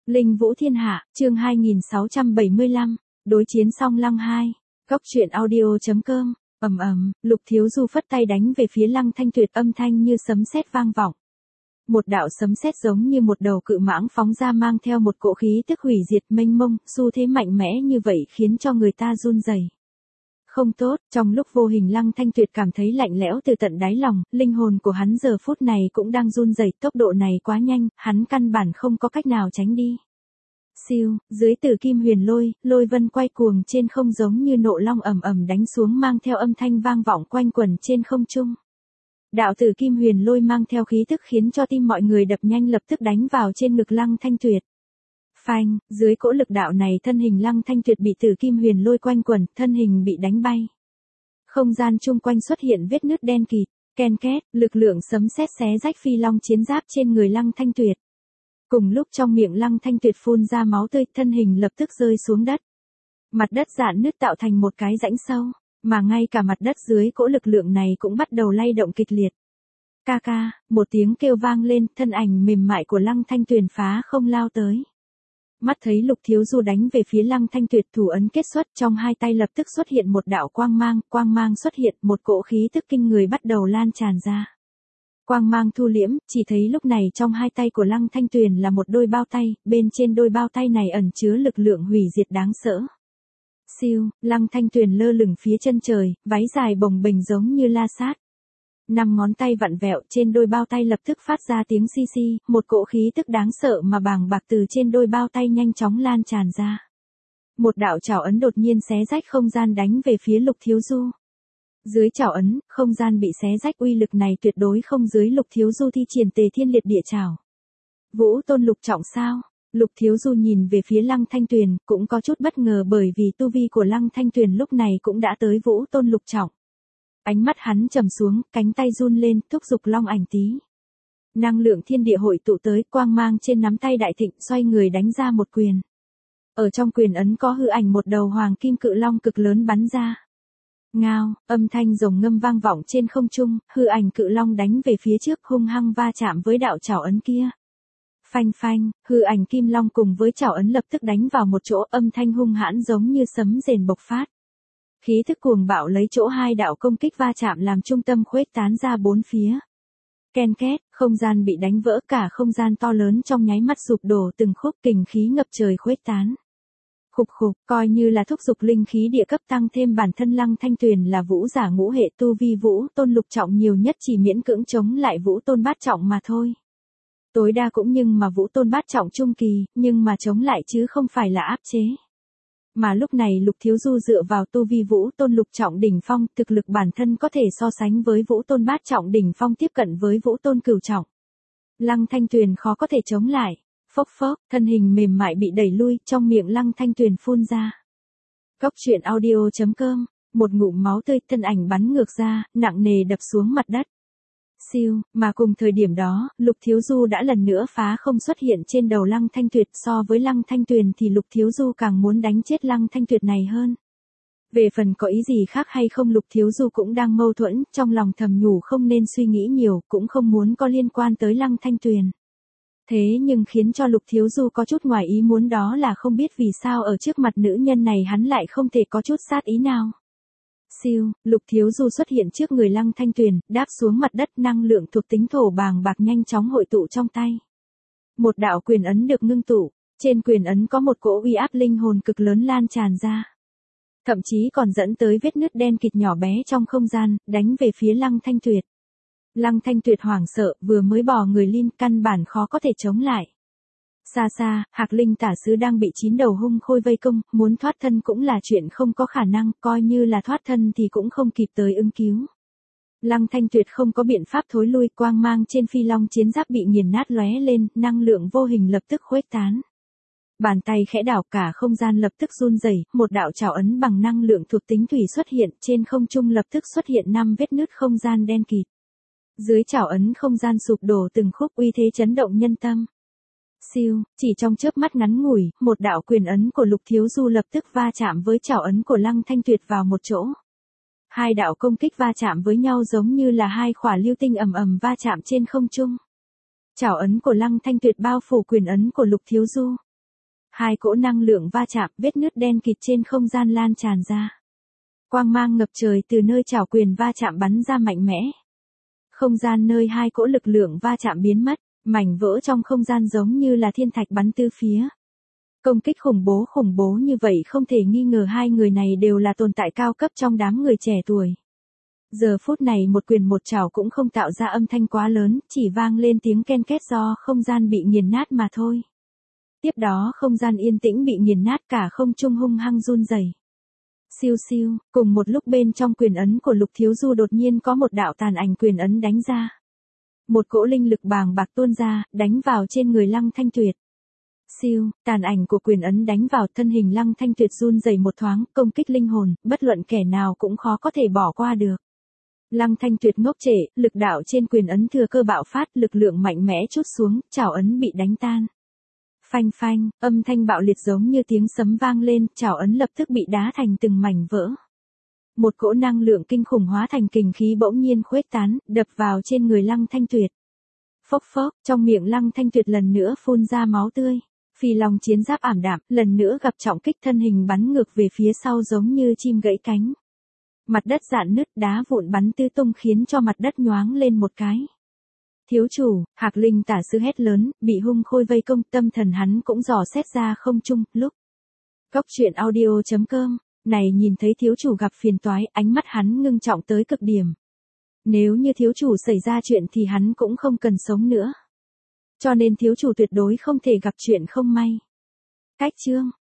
Linh Vũ Thiên Hạ, chương 2675, đối chiến song Lăng 2. Góc truyện audio.com. Lục Thiếu Du phất tay đánh về phía Lăng Thanh Tuyệt, âm thanh như sấm sét vang vọng. Một đạo sấm sét giống như một đầu cự mãng phóng ra, mang theo một cỗ khí tức hủy diệt mênh mông, xu thế mạnh mẽ như vậy khiến cho người ta run rẩy. Không tốt, trong lúc vô hình Lăng Thanh Tuyệt cảm thấy lạnh lẽo từ tận đáy lòng, linh hồn của hắn giờ phút này cũng đang run rẩy, tốc độ này quá nhanh, hắn căn bản không có cách nào tránh đi. Siêu, dưới Tử Kim Huyền Lôi, lôi vân quay cuồng trên không giống như nộ long ầm ầm đánh xuống, mang theo âm thanh vang vọng quanh quẩn trên không trung. Đạo Tử Kim Huyền Lôi mang theo khí tức khiến cho tim mọi người đập nhanh, lập tức đánh vào trên ngực Lăng Thanh Tuyệt. Phanh, dưới cỗ lực đạo này thân hình Lăng Thanh Tuyệt bị Tử Kim Huyền Lôi quanh quẩn, thân hình bị đánh bay. Không gian chung quanh xuất hiện vết nứt đen kịt, ken két, lực lượng sấm sét xé rách phi long chiến giáp trên người Lăng Thanh Tuyệt. Cùng lúc trong miệng Lăng Thanh Tuyệt phun ra máu tươi, thân hình lập tức rơi xuống đất. Mặt đất rạn nứt tạo thành một cái rãnh sâu, mà ngay cả mặt đất dưới cỗ lực lượng này cũng bắt đầu lay động kịch liệt. Ca ca, một tiếng kêu vang lên, thân ảnh mềm mại của Lăng Thanh Tuyền phá không lao tới. Mắt thấy Lục Thiếu Du đánh về phía Lăng Thanh Tuyệt, thủ ấn kết xuất, trong hai tay lập tức xuất hiện một đạo quang mang xuất hiện, một cỗ khí tức kinh người bắt đầu lan tràn ra. Quang mang thu liễm, chỉ thấy lúc này trong hai tay của Lăng Thanh Tuyền là một đôi bao tay, bên trên đôi bao tay này ẩn chứa lực lượng hủy diệt đáng sợ. Siêu, Lăng Thanh Tuyền lơ lửng phía chân trời, váy dài bồng bềnh giống như la sát. 5 ngón tay vặn vẹo, trên đôi bao tay lập tức phát ra tiếng xi xi, một cỗ khí tức đáng sợ mà bàng bạc từ trên đôi bao tay nhanh chóng lan tràn ra. Một đạo trảo ấn đột nhiên xé rách không gian đánh về phía Lục Thiếu Du. Dưới trảo ấn, không gian bị xé rách, uy lực này tuyệt đối không dưới Lục Thiếu Du thi triển Tề Thiên Liệt Địa Trảo. Vũ Tôn lục trọng sao? Lục Thiếu Du nhìn về phía Lăng Thanh Tuyền, cũng có chút bất ngờ bởi vì tu vi của Lăng Thanh Tuyền lúc này cũng đã tới Vũ Tôn lục trọng. Ánh mắt hắn trầm xuống, cánh tay run lên, thúc giục long ảnh tí. Năng lượng thiên địa hội tụ tới, quang mang trên nắm tay đại thịnh, xoay người đánh ra một quyền. Ở trong quyền ấn có hư ảnh một đầu hoàng kim cự long cực lớn bắn ra. Ngao, âm thanh rồng ngâm vang vọng trên không trung, hư ảnh cự long đánh về phía trước, hung hăng va chạm với đạo trảo ấn kia. Phanh phanh, hư ảnh kim long cùng với trảo ấn lập tức đánh vào một chỗ, âm thanh hung hãn giống như sấm rền bộc phát. Khí thức cuồng bạo lấy chỗ hai đạo công kích va chạm làm trung tâm khuếch tán ra bốn phía. Ken két, không gian bị đánh vỡ, cả không gian to lớn trong nháy mắt sụp đổ từng khúc, kình khí ngập trời khuếch tán. Khục khục, coi như là thúc giục linh khí địa cấp tăng thêm, bản thân Lăng Thanh Tuyền là vũ giả ngũ hệ, tu vi Vũ Tôn lục trọng nhiều nhất chỉ miễn cưỡng chống lại Vũ Tôn bát trọng mà thôi. Tối đa cũng nhưng mà Vũ Tôn bát trọng trung kỳ, nhưng mà chống lại chứ không phải là áp chế. Mà lúc này Lục Thiếu Du dựa vào tu vi Vũ Tôn lục trọng đỉnh phong, thực lực bản thân có thể so sánh với Vũ Tôn bát trọng đỉnh phong, tiếp cận với Vũ Tôn cửu trọng. Lăng Thanh Tuyền khó có thể chống lại. Phốc phốc, thân hình mềm mại bị đẩy lui, trong miệng Lăng Thanh Tuyền phun ra. Góc truyện audio.com, một ngụm máu tươi, thân ảnh bắn ngược ra, nặng nề đập xuống mặt đất. Siêu, mà cùng thời điểm đó, Lục Thiếu Du đã lần nữa phá không xuất hiện trên đầu Lăng Thanh Tuyệt, so với Lăng Thanh Tuyền thì Lục Thiếu Du càng muốn đánh chết Lăng Thanh Tuyệt này hơn. Về phần có ý gì khác hay không, Lục Thiếu Du cũng đang mâu thuẫn, trong lòng thầm nhủ không nên suy nghĩ nhiều, cũng không muốn có liên quan tới Lăng Thanh Tuyền. Thế nhưng khiến cho Lục Thiếu Du có chút ngoài ý muốn đó là không biết vì sao ở trước mặt nữ nhân này hắn lại không thể có chút sát ý nào. Siêu, Lục Thiếu Du xuất hiện trước người Lăng Thanh Tuyền, đáp xuống mặt đất, năng lượng thuộc tính thổ bàng bạc nhanh chóng hội tụ trong tay. Một đạo quyền ấn được ngưng tụ, trên quyền ấn có một cỗ uy áp linh hồn cực lớn lan tràn ra. Thậm chí còn dẫn tới vết nứt đen kịt nhỏ bé trong không gian, đánh về phía Lăng Thanh Tuyệt. Lăng Thanh Tuyệt hoảng sợ, vừa mới bò người lên, căn bản khó có thể chống lại. Xa xa, Hạc Linh tả sứ đang bị 9 đầu hung khôi vây công, muốn thoát thân cũng là chuyện không có khả năng, coi như là thoát thân thì cũng không kịp tới ứng cứu. Lăng Thanh Tuyệt không có biện pháp thối lui, quang mang trên phi long chiến giáp bị nghiền nát lóe lên, năng lượng vô hình lập tức khuếch tán. Bàn tay khẽ đảo, cả không gian lập tức run rẩy, một đạo trảo ấn bằng năng lượng thuộc tính thủy xuất hiện, trên không trung lập tức xuất hiện 5 vết nứt không gian đen kịt. Dưới trảo ấn không gian sụp đổ từng khúc, uy thế chấn động nhân tâm. Siêu, chỉ trong chớp mắt ngắn ngủi, một đạo quyền ấn của Lục Thiếu Du lập tức va chạm với trảo ấn của Lăng Thanh Tuyệt vào một chỗ. Hai đạo công kích va chạm với nhau giống như là hai khỏa lưu tinh ầm ầm va chạm trên không trung. Trảo ấn của Lăng Thanh Tuyệt bao phủ quyền ấn của Lục Thiếu Du. Hai cỗ năng lượng va chạm, vết nứt đen kịt trên không gian lan tràn ra. Quang mang ngập trời từ nơi chảo quyền va chạm bắn ra mạnh mẽ. Không gian nơi hai cỗ lực lượng va chạm biến mất, mảnh vỡ trong không gian giống như là thiên thạch bắn tứ phía. Công kích khủng bố như vậy không thể nghi ngờ hai người này đều là tồn tại cao cấp trong đám người trẻ tuổi. Giờ phút này một quyền một chảo cũng không tạo ra âm thanh quá lớn, chỉ vang lên tiếng ken két do không gian bị nghiền nát mà thôi. Tiếp đó không gian yên tĩnh bị nghiền nát, cả không trung hung hăng run rẩy. Siêu siêu, cùng một lúc bên trong quyền ấn của Lục Thiếu Du đột nhiên có một đạo tàn ảnh quyền ấn đánh ra. Một cỗ linh lực bàng bạc tuôn ra, đánh vào trên người Lăng Thanh Tuyệt. Siêu, tàn ảnh của quyền ấn đánh vào thân hình Lăng Thanh Tuyệt run rẩy một thoáng, công kích linh hồn, bất luận kẻ nào cũng khó có thể bỏ qua được. Lăng Thanh Tuyệt ngốc trệ, lực đạo trên quyền ấn thừa cơ bạo phát, lực lượng mạnh mẽ trút xuống, chảo ấn bị đánh tan. Phanh phanh, âm thanh bạo liệt giống như tiếng sấm vang lên, chảo ấn lập tức bị đá thành từng mảnh vỡ. Một cỗ năng lượng kinh khủng hóa thành kình khí bỗng nhiên khuếch tán, đập vào trên người Lăng Thanh Tuyệt. Phốc phốc, trong miệng Lăng Thanh Tuyệt lần nữa phun ra máu tươi. Phi Long chiến giáp ảm đạm, lần nữa gặp trọng kích, thân hình bắn ngược về phía sau giống như chim gãy cánh. Mặt đất rạn nứt, đá vụn bắn tứ tung khiến cho mặt đất nhoáng lên một cái. Thiếu chủ, Hạc Linh tả sư hét lớn, bị hung khôi vây công, tâm thần hắn cũng dò xét ra không trung, lúc. Cốc truyện audio.com, này nhìn thấy thiếu chủ gặp phiền toái, ánh mắt hắn ngưng trọng tới cực điểm. Nếu như thiếu chủ xảy ra chuyện thì hắn cũng không cần sống nữa. Cho nên thiếu chủ tuyệt đối không thể gặp chuyện không may. Cách chương